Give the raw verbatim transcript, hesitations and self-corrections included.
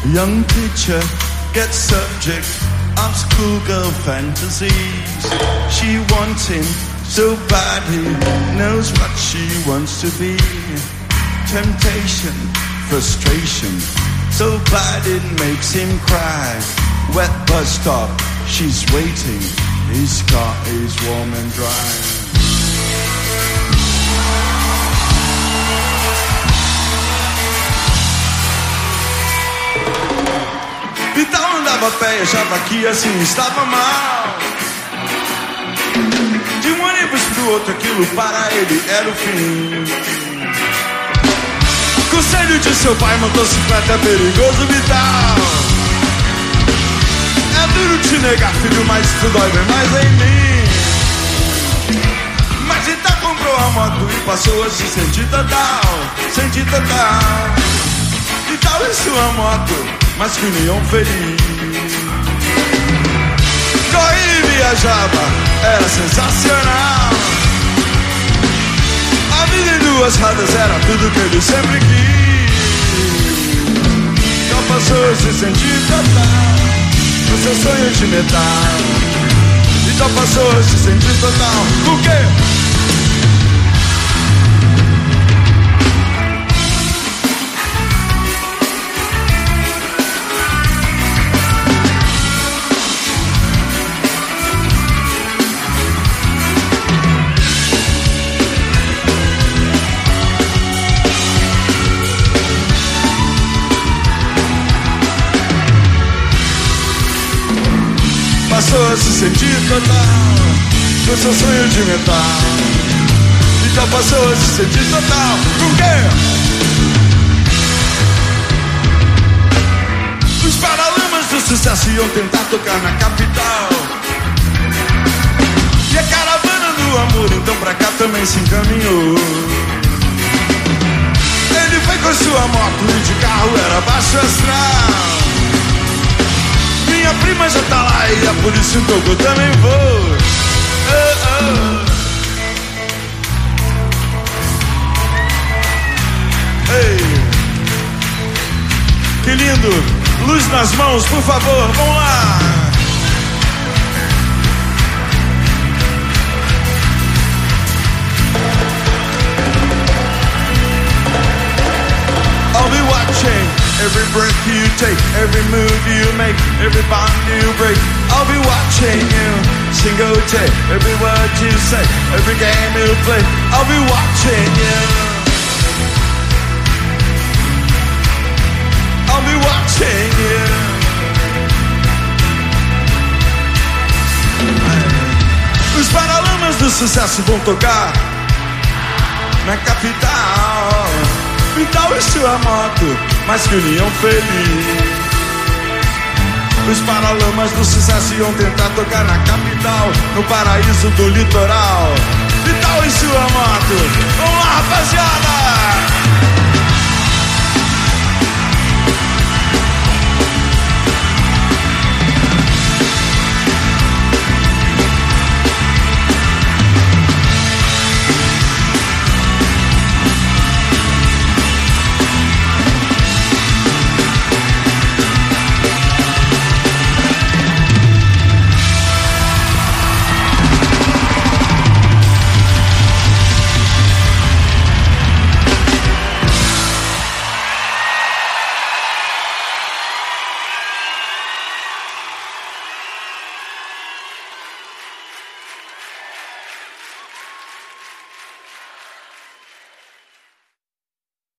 Young teacher gets subject of schoolgirl fantasies. She wants him so bad, he knows what she wants to be. Temptation, frustration, so bad it makes him cry. Wet bus stop, she's waiting, his car is warm and dry. Então andava a pé e achava que assim estava mal. De um ônibus pro outro aquilo para ele era o fim. Conselho de seu pai, motocicleta é perigoso vital. É duro te negar, filho, mas tu dói bem mais em mim. Mas então comprou a moto e passou a se sentir total, sentir total. E tal em sua moto, mas que união feliz. Corria e viajava, era sensacional. A vida em duas rodas era tudo que ele sempre quis. Só passou a se sentir total no seu sonho de metal. E só passou a se sentir total. O quê? Passou a se sentir total no seu sonho de metal. E já passou a se sentir total. Por quê? Os paralamas do sucesso iam tentar tocar na capital. E a caravana do amor então pra cá também se encaminhou. Ele foi com sua moto e de carro era baixo astral. Minha prima já tá lá e a polícia então eu também vou. Oh, oh. Ei, que lindo! Luz nas mãos, por favor, vamos lá! I'll be watching every breath you take, every move you make, every bond you break. I'll be watching you, single day, every word you say, every game you play. I'll be watching you. I'll be watching you. Os paralamas do sucesso vão tocar na capital. Vital e sua moto, mas que união feliz. Os paralamas do sucesso iam tentar tocar na capital, no paraíso do litoral. Vital e sua moto, vamos lá, rapaziada!